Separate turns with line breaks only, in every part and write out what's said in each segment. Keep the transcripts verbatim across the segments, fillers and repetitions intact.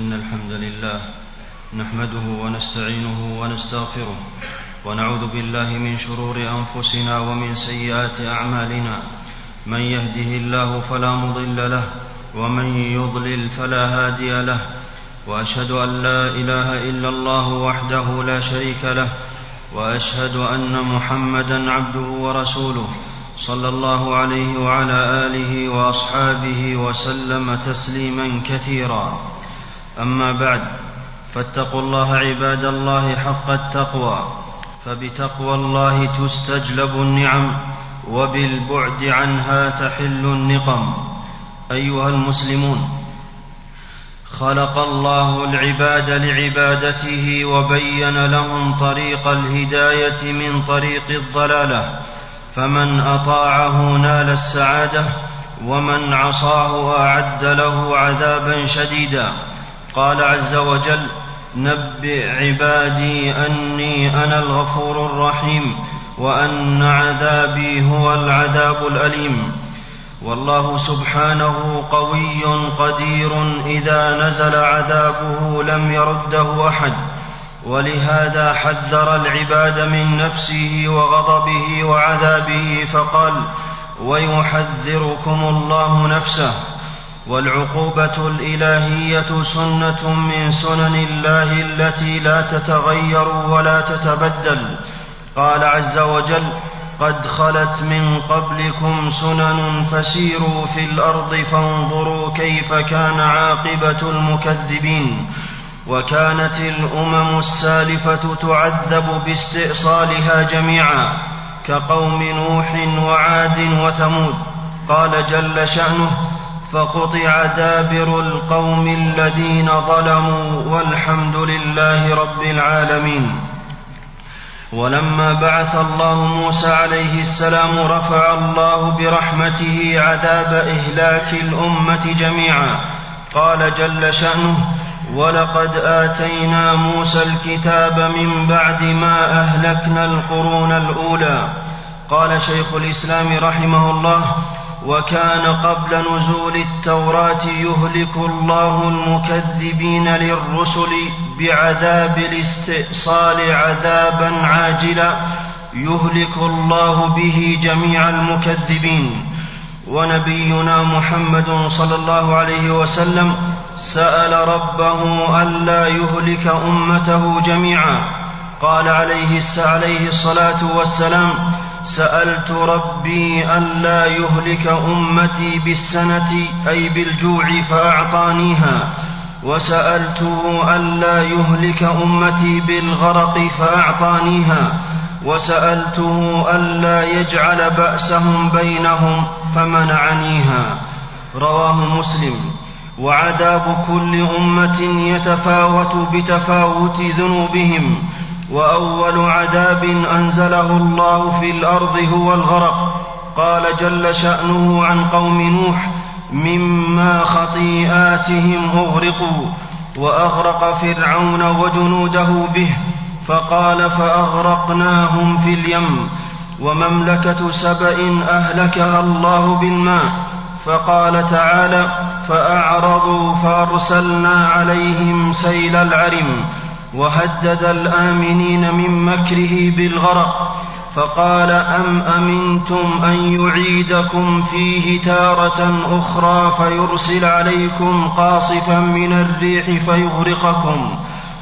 إن الحمد لله نحمده ونستعينه ونستغفره ونعوذ بالله من شرور أنفسنا ومن سيئات أعمالنا. من يهده الله فلا مضل له ومن يضلل فلا هادي له، وأشهد أن لا إله إلا الله وحده لا شريك له، وأشهد أن محمدا عبده ورسوله صلى الله عليه وعلى آله وأصحابه وسلم تسليما كثيرا. أما بعد، فاتقوا الله عباد الله حق التقوى، فبتقوى الله تستجلب النعم وبالبعد عنها تحل النقم. أيها المسلمون، خلق الله العباد لعبادته وبين لهم طريق الهداية من طريق الضلالة، فمن أطاعه نال السعادة ومن عصاه أعد له عذابا شديدا. قال عز وجل: نبئ عبادي أني أنا الغفور الرحيم وأن عذابي هو العذاب الأليم. والله سبحانه قوي قدير، إذا نزل عذابه لم يرده أحد، ولهذا حذر العباد من نفسه وغضبه وعذابه فقال: ويحذركم الله نفسه. والعقوبة الإلهية سنة من سنن الله التي لا تتغير ولا تتبدل. قال عز وجل: قد خلت من قبلكم سنن فسيروا في الأرض فانظروا كيف كان عاقبة المكذبين. وكانت الأمم السالفة تعذب باستئصالها جميعا، كقوم نوح وعاد وثمود. قال جل شأنه: فقطع دابر القوم الذين ظلموا والحمد لله رب العالمين. ولما بعث الله موسى عليه السلام رفع الله برحمته عذاب إهلاك الأمة جميعا. قال جل شأنه: ولقد آتينا موسى الكتاب من بعد ما أهلكنا القرون الأولى. قال شيخ الإسلام رحمه الله: وكان قبل نزول التوراة يهلك الله المكذبين للرسل بعذاب الاستئصال عذابا عاجلا يهلك الله به جميع المكذبين. ونبينا محمد صلى الله عليه وسلم سأل ربه ألا يهلك أمته جميعا. قال عليه الصلاة والسلام: سألت ربي ألا يهلك أمتي بالسنة أي بالجوع فأعطانيها، وسألته ألا يهلك أمتي بالغرق فأعطانيها، وسألته ألا يجعل بأسهم بينهم فمنعنيها. رواه مسلم. وعذاب كل أمة يتفاوت بتفاوت ذنوبهم، وأول عذاب أنزله الله في الأرض هو الغرق. قال جل شأنه عن قوم نوح: مما خطيئاتهم أغرقوا، وأغرق فرعون وجنوده به، فقال: فأغرقناهم في اليم. ومملكة سبأ أهلكها الله بالماء، فقال تعالى: فأعرضوا فأرسلنا عليهم سيل العرم. وهدد الآمنين من مكره بالغرق، فقال: أم أمنتم أن يعيدكم فيه تارة أخرى فيرسل عليكم قاصفا من الريح فيغرقكم.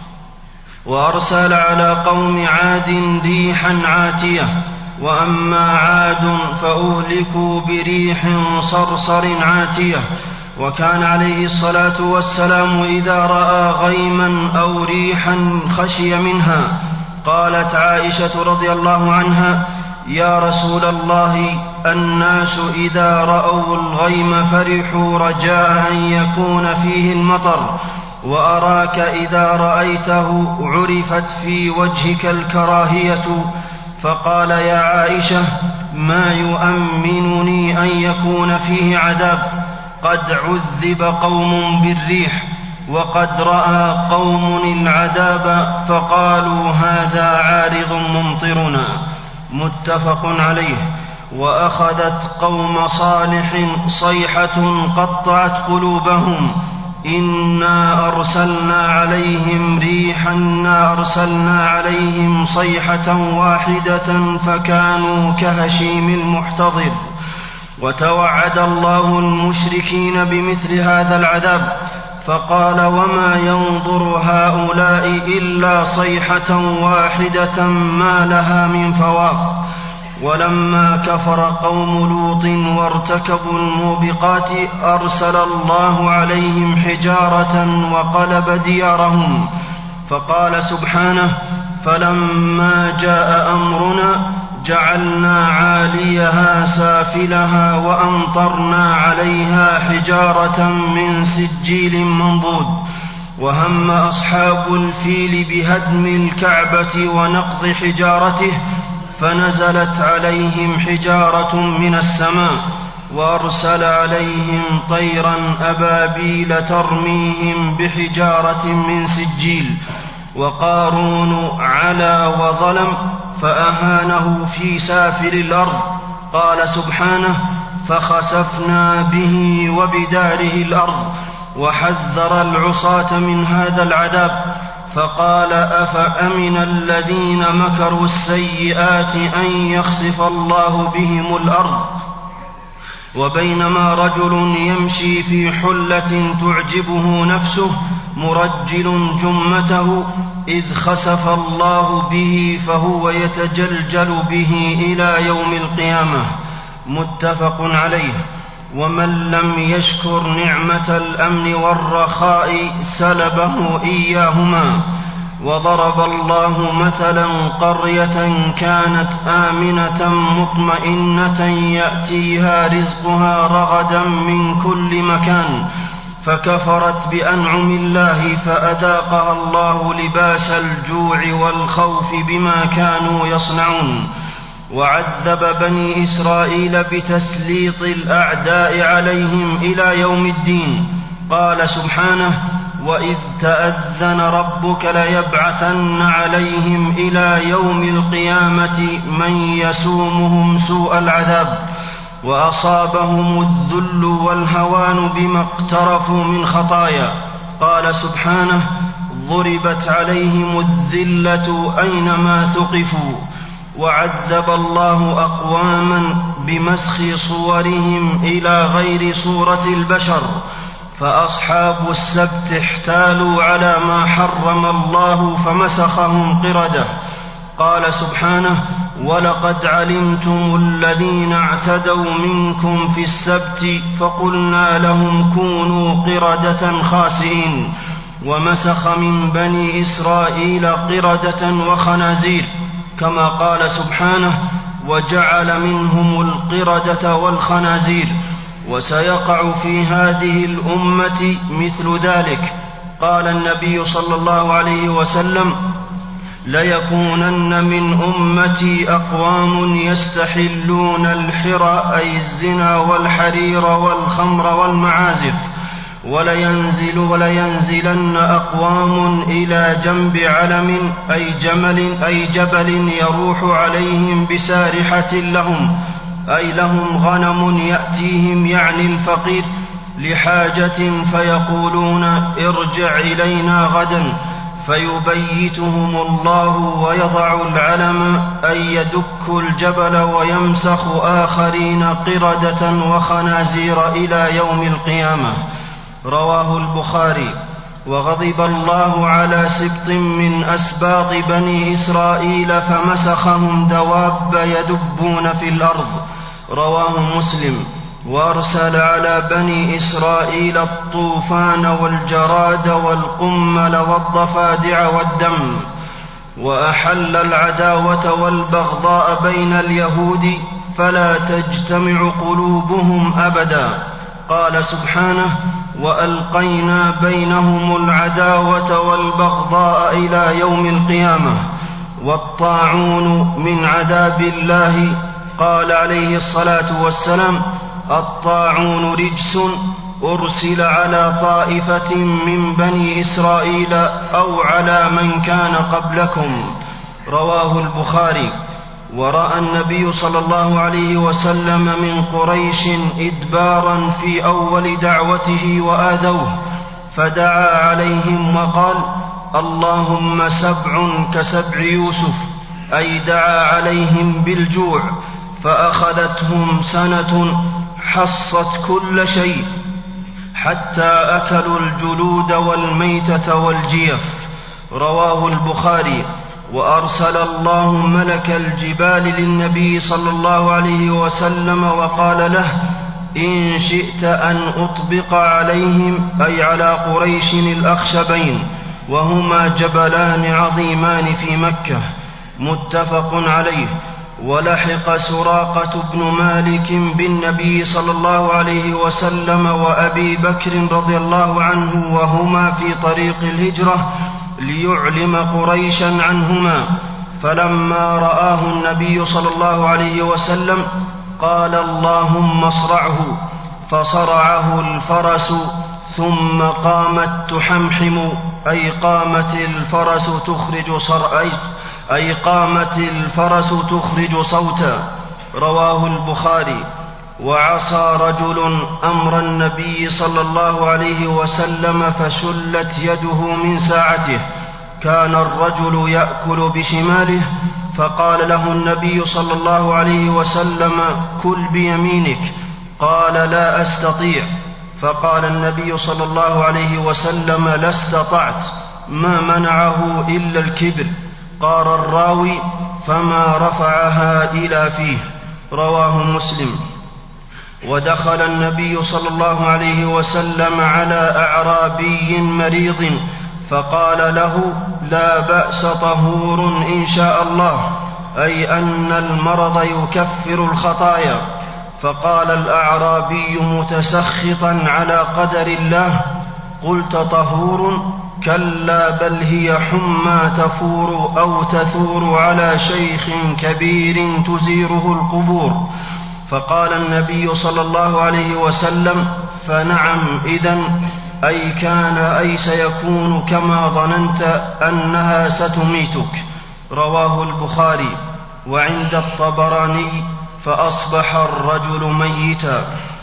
وأرسل على قوم عاد ريحا عاتية. وأما عاد فأهلكوا بريح صرصر عاتية. وكان عليه الصلاة والسلام إذا رأى غيما أو ريحا خشي منها. قالت عائشة رضي الله عنها: يا رسول الله، الناس إذا رأوا الغيم فرحوا رجاء أن يكون فيه المطر، وأراك إذا رأيته عرفت في وجهك الكراهية. فقال: يا عائشة، ما يؤمنني أن يكون فيه عذاب؟ قد عذب قوم بالريح، وقد رأى قوم العذاب فقالوا: هذا عارض ممطرنا. متفق عليه. وأخذت قوم صالح صيحة قطعت قلوبهم، إنا أرسلنا عليهم ريحا إنا أرسلنا عليهم صيحة واحدة فكانوا كهشيم المحتضر. وتوعد الله المشركين بمثل هذا العذاب فقال وما ينظر هؤلاء إلا صيحة واحدة ما لها من فواق. ولما كفر قوم لوط وارتكبوا الموبقات أرسل الله عليهم حجارة وقلب ديارهم. فقال سبحانه فلما جاء أمرنا جعلنا عاليها سافلها وأمطرنا عليها حجارة من سجيل منضود. وهم أصحاب الفيل بهدم الكعبة ونقض حجارته فنزلت عليهم حجارة من السماء وأرسل عليهم طيرا أبابيل ترميهم بحجارة من سجيل. وقارون علا وظلم فأهانه في سافل الأرض. قال سبحانه فخسفنا به وبداره الأرض. وحذر العصاة من هذا العذاب فقال أفأمن الذين مكروا السيئات أن يخسف الله بهم الأرض. وبينما رجل يمشي في حلة تعجبه نفسه مرجل جمته إذ خسف الله به فهو يتجلجل به إلى يوم القيامة. متفق عليه. ومن لم يشكر نعمة الأمن والرخاء سلبه إياهما. وضرب الله مثلا قرية كانت آمنة مطمئنة يأتيها رزقها رغدا من كل مكان فكفرت بأنعم الله فأذاقها الله لباس الجوع والخوف بما كانوا يصنعون. وعذب بني إسرائيل بتسليط الأعداء عليهم إلى يوم الدين. قال سبحانه وإذ تأذن ربك ليبعثن عليهم إلى يوم القيامة من يسومهم سوء العذاب. وأصابهم الذل والهوان بما اقترفوا من خطايا. قال سبحانه ضربت عليهم الذلة أينما ثقفوا. وعذب الله أقواما بمسخ صورهم إلى غير صورة البشر. فأصحاب السبت احتالوا على ما حرم الله فمسخهم قردة. قال سبحانه ولقد علمتم الذين اعتدوا منكم في السبت فقلنا لهم كونوا قردة خاسئين. ومسخ من بني إسرائيل قردة وخنازير كما قال سبحانه وجعل منهم القردة والخنازير. وسيقع في هذه الأمة مثل ذلك. قال النبي صلى الله عليه وسلم ليكونن من أمتي أقوام يستحلون الحرى أي الزنا والحرير والخمر والمعازف. ولينزل ولينزلن أقوام إلى جنب علم أي جمل أي جبل يروح عليهم بسارحة لهم أي لهم غنم يأتيهم يعني الفقير لحاجة فيقولون ارجع إلينا غدا فيبيتهم الله ويضع العلم أي يدك الجبل ويمسخ آخرين قردة وخنازير إلى يوم القيامة. رواه البخاري. وغضب الله على سبط من أسباط بني إسرائيل فمسخهم دواب يدبون في الأرض. رواه مسلم. وأرسل على بني إسرائيل الطوفان والجراد والقمل والضفادع والدم. وأحل العداوة والبغضاء بين اليهود فلا تجتمع قلوبهم أبدا. قال سبحانه وألقينا بينهم العداوة والبغضاء إلى يوم القيامة. والطاعون من عذاب الله. قال عليه الصلاة والسلام الطاعون رجس أرسل على طائفة من بني إسرائيل أو على من كان قبلكم. رواه البخاري. ورأى النبي صلى الله عليه وسلم من قريش إدبارا في أول دعوته وآذوه فدعا عليهم وقال: اللهم سبع كسبع يوسف، أي دعا عليهم بالجوع، فأخذتهم سنة حصت كل شيء حتى أكلوا الجلود والميتة والجيف. رواه البخاري. وأرسل الله ملك الجبال للنبي صلى الله عليه وسلم وقال له: إن شئت أن أطبق عليهم، أي على قريش، الأخشبين، وهما جبلان عظيمان في مكة. متفق عليه. ولحق سراقة بن مالك بالنبي صلى الله عليه وسلم وأبي بكر رضي الله عنه وهما في طريق الهجرة ليعلم قريشا عنهما، فلما رآه النبي صلى الله عليه وسلم قال: اللهم اصرعه، فصرعه الفرس ثم قامت تحمحم، أي قامت الفرس تخرج صرعي أي قامت الفرس تخرج صوتا. رواه البخاري. وعصى رجل أمر النبي صلى الله عليه وسلم فشلت يده من ساعته. كان الرجل يأكل بشماله، فقال له النبي صلى الله عليه وسلم: كل بيمينك. قال: لا أستطيع. فقال النبي صلى الله عليه وسلم: لا استطعت، ما منعه إلا الكبر. قال الراوي: فما رفعها إلى فيه. رواه مسلم. ودخل النبي صلى الله عليه وسلم على أعرابي مريض فقال له: لا بأس، طهور إن شاء الله، أي أن المرض يكفر الخطايا. فقال الأعرابي متسخطا على قدر الله: قلت طهور؟ كلا، بل هي حمى تفور أو تثور على شيخ كبير تزيره القبور. فقال النبي صلى الله عليه وسلم: فنعم إذن، أي كان أي سيكون كما ظننت أنها ستميتك. رواه البخاري. وعند الطبراني: فأصبح الرجل ميتا.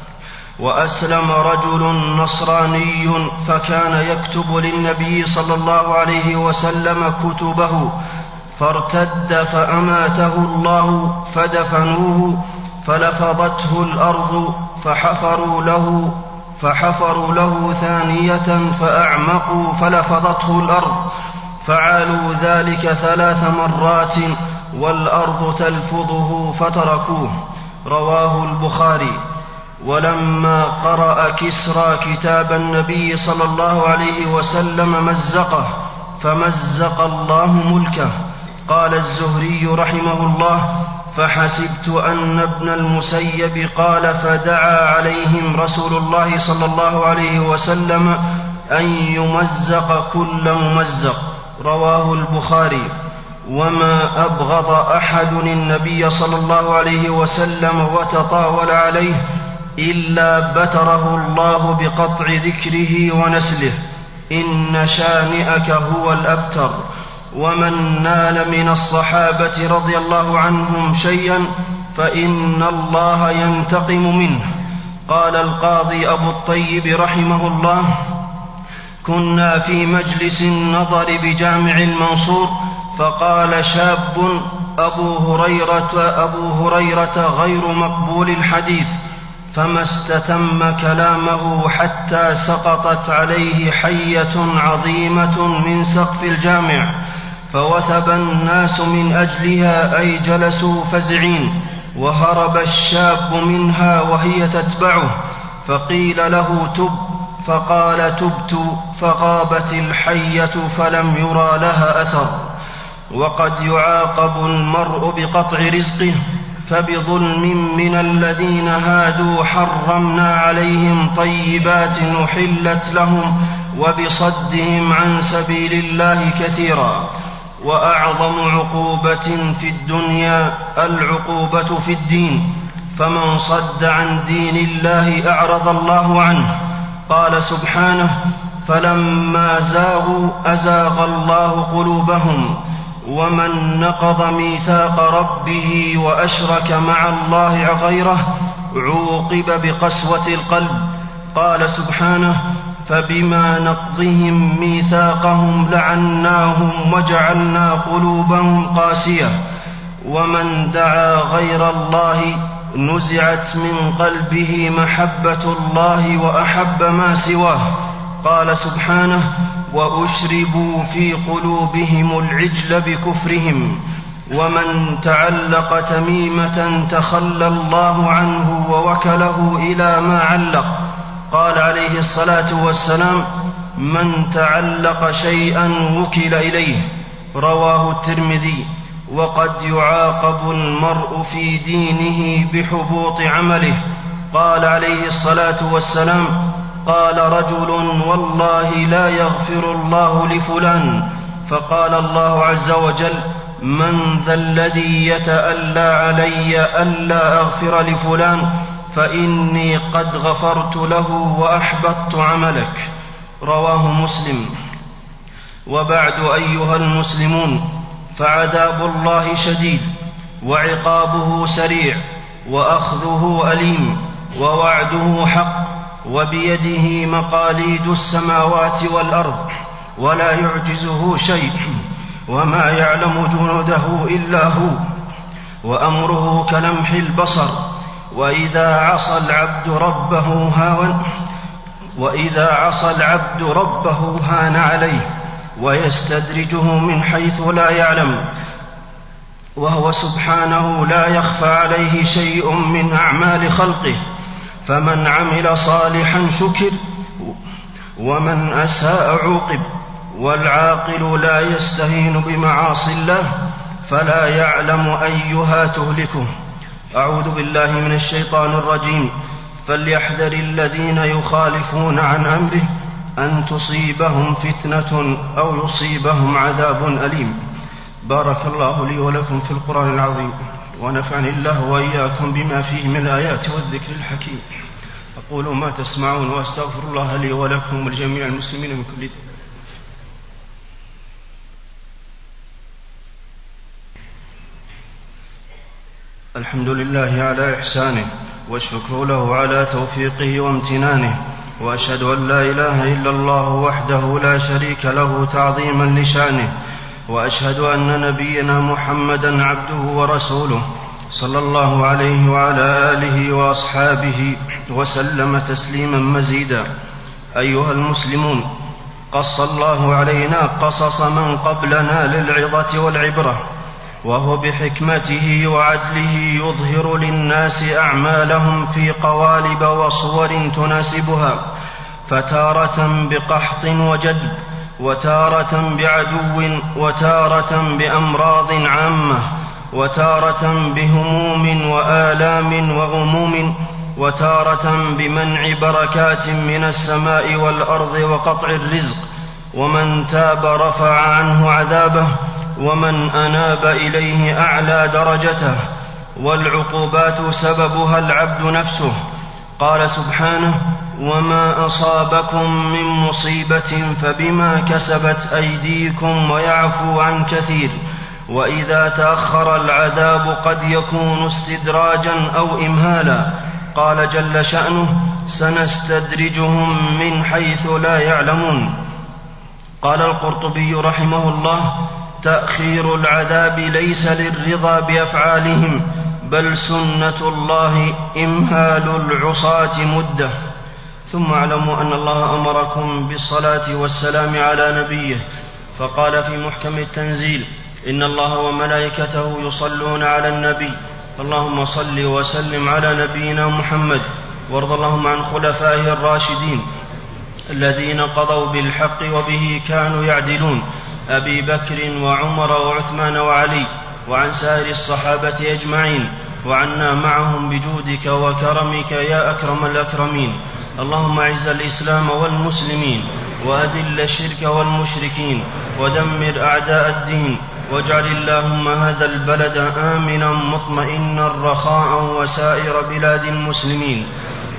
وأسلم رجل نصراني فكان يكتب للنبي صلى الله عليه وسلم كتبه، فارتد فأماته الله، فدفنوه، فلفظته الأرض، فحفروا له فحفروا له ثانية فأعمقوا، فلفظته الأرض، فعالوا ذلك ثلاث مرات والأرض تلفظه فتركوه. رواه البخاري. ولما قرأ كسرى كتاب النبي صلى الله عليه وسلم مزقه، فمزق الله ملكه. قال الزهري رحمه الله: فحسبت أن ابن المسيب قال: فدعا عليهم رسول الله صلى الله عليه وسلم أن يمزق كل ممزق. رواه البخاري. وما أبغض أحد النبي صلى الله عليه وسلم وتطاول عليه إلا بتره الله بقطع ذكره ونسله. إن شانئك هو الأبتر. ومن نال من الصحابة رضي الله عنهم شيئا فإن الله ينتقم منه. قال القاضي أبو الطيب رحمه الله: كنا في مجلس النظر بجامع المنصور، فقال شاب: أبو هريرة, أبو هريرة غير مقبول الحديث، فما استتم كلامه حتى سقطت عليه حية عظيمة من سقف الجامع، فوثب الناس من أجلها، أي جلسوا فزعين، وهرب الشاب منها وهي تتبعه، فقيل له: تب، فقال: تبت، فغابت الحية فلم يرى لها أثر. وقد يعاقب المرء بقطع رزقه، فبظلم من الذين هادوا حرمنا عليهم طيبات أحلت لهم، وبصدهم عن سبيل الله كثيرا. وأعظم عقوبة في الدنيا العقوبة في الدين، فمن صد عن دين الله أعرض الله عنه. قال سبحانه: فلما زاغوا أزاغ الله قلوبهم، ومن نقض ميثاق ربه وأشرك مع الله غيره عوقب بقسوة القلب. قال سبحانه: فبما نقضهم ميثاقهم لعناهم وجعلنا قلوبهم قاسية، ومن دعا غير الله نزعت من قلبه محبة الله وأحب ما سواه. قال سبحانه: وأشربوا في قلوبهم العجل بكفرهم. ومن تعلق تميمة تخلى الله عنه ووكله إلى ما علق. قال عليه الصلاة والسلام: من تعلق شيئا وكل إليه. رواه الترمذي. وقد يعاقب المرء في دينه بحبوط عمله. قال عليه الصلاة والسلام: قال رجل: والله لا يغفر الله لفلان. فقال الله عز وجل: من ذا الذي يتألى علي ألا أغفر لفلان فإني قد غفرت له وأحبطت عملك. رواه مسلم. وبعد أيها المسلمون، فعذاب الله شديد، وعقابه سريع، وأخذه أليم، ووعده حق، وبيده مقاليد السماوات والأرض ولا يعجزه شيء، وما يعلم جنوده إلا هو، وأمره كلمح البصر. وإذا عصى العبد ربه هاون وإذا عصى العبد ربه هان عليه ويستدرجه من حيث لا يعلم، وهو سبحانه لا يخفى عليه شيء من أعمال خلقه. فمن عمل صالحا شكر، ومن أساء عوقب. والعاقل لا يستهين بمعاصي الله، فلا يعلم أيها تهلكه. أعوذ بالله من الشيطان الرجيم. فليحذر الذين يخالفون عن أمره أن تصيبهم فتنة أو يصيبهم عذاب أليم. بارك الله لي ولكم في القرآن العظيم، ونفعني الله وإياكم بما فيه من الآيات والذكر الحكيم. أقول ما تسمعون، وأستغفر الله لي ولكم ولجميع المسلمين من كل ذنب. الحمد لله على إحسانه، والشكر له على توفيقه وامتنانه، وأشهد أن لا إله إلا الله وحده لا شريك له تعظيما لشانه، وأشهد أن نبينا محمدا عبده ورسوله صلى الله عليه وعلى آله وأصحابه وسلم تسليما مزيدا. أيها المسلمون، قص الله علينا قصص من قبلنا للعظة والعبرة، وهو بحكمته وعدله يظهر للناس أعمالهم في قوالب وصور تناسبها، فتارة بقحط وجدب، وتارة بعدو، وتارة بأمراض عامة، وتارة بهموم وآلام وغموم، وتارة بمنع بركات من السماء والأرض وقطع الرزق. ومن تاب رفع عنه عذابه، ومن أناب إليه أعلى درجته. والعقوبات سببها العبد نفسه. قال سبحانه: وما أصابكم من مصيبة فبما كسبت أيديكم ويعفو عن كثير. وإذا تأخر العذاب قد يكون استدراجا أو إمهالا. قال جل شأنه: سنستدرجهم من حيث لا يعلمون. قال القرطبي رحمه الله: تأخير العذاب ليس للرضا بأفعالهم، بل سنة الله إمهال العصاة مدة. ثم اعلموا أن الله أمركم بالصلاة والسلام على نبيه، فقال في محكم التنزيل: إن الله وملائكته يصلون على النبي، اللهم صل وسلم على نبينا محمد. وارض اللهم عن خلفائه الراشدين الذين قضوا بالحق وبه كانوا يعدلون، أبي بكر وعمر وعثمان وعلي، وعن سائر الصحابة أجمعين، وعنا معهم بجودك وكرمك يا أكرم الأكرمين. اللهم أعز الإسلام والمسلمين، وأذل الشرك والمشركين، ودمر أعداء الدين، واجعل اللهم هذا البلد آمنا مطمئنا رخاء وسائر بلاد المسلمين.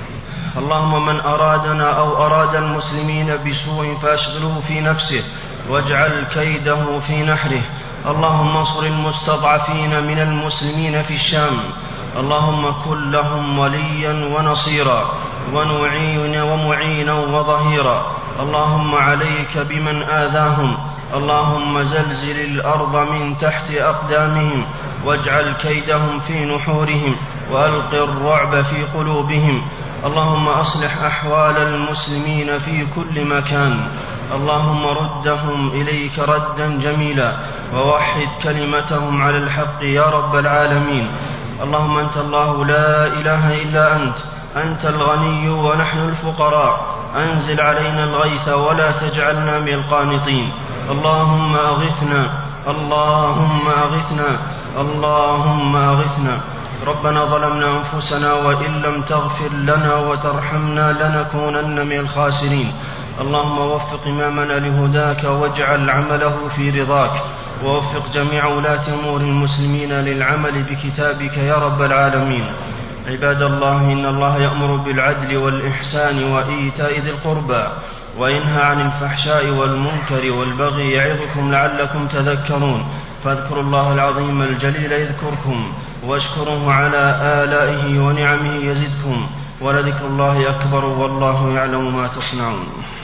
اللهم من أرادنا أو أراد المسلمين بسوء فأشغله في نفسه، واجعل كيده في نحره. اللهم انصر المستضعفين من المسلمين في الشام، اللهم كن لهم وليا ونصيرا ونعين ومعينا وظهيرا. اللهم عليك بمن آذاهم، اللهم زلزل الأرض من تحت أقدامهم، واجعل كيدهم في نحورهم، وألق الرعب في قلوبهم. اللهم أصلح أحوال المسلمين في كل مكان، اللهم ردهم إليك ردا جميلا، ووحد كلمتهم على الحق يا رب العالمين. اللهم أنت الله لا إله إلا أنت، أنت الغني ونحن الفقراء، أنزل علينا الغيث ولا تجعلنا من القانطين. اللهم أغثنا، اللهم أغثنا، اللهم أغثنا. ربنا ظلمنا أنفسنا وإن لم تغفر لنا وترحمنا لنكونن من الخاسرين. اللهم وفق إمامنا لهداك واجعل عمله في رضاك، ووفق جميع ولاة أمور المسلمين للعمل بكتابك يا رب العالمين. عباد الله، إن الله يأمر بالعدل والإحسان وإيتاء ذي القربى، وينهى عن الفحشاء والمنكر والبغي، يعظكم لعلكم تذكرون. فاذكروا الله العظيم الجليل يذكركم، واشكروه على آلائه ونعمه يزدكم، ولذكر الله أكبر، والله يعلم ما تصنعون.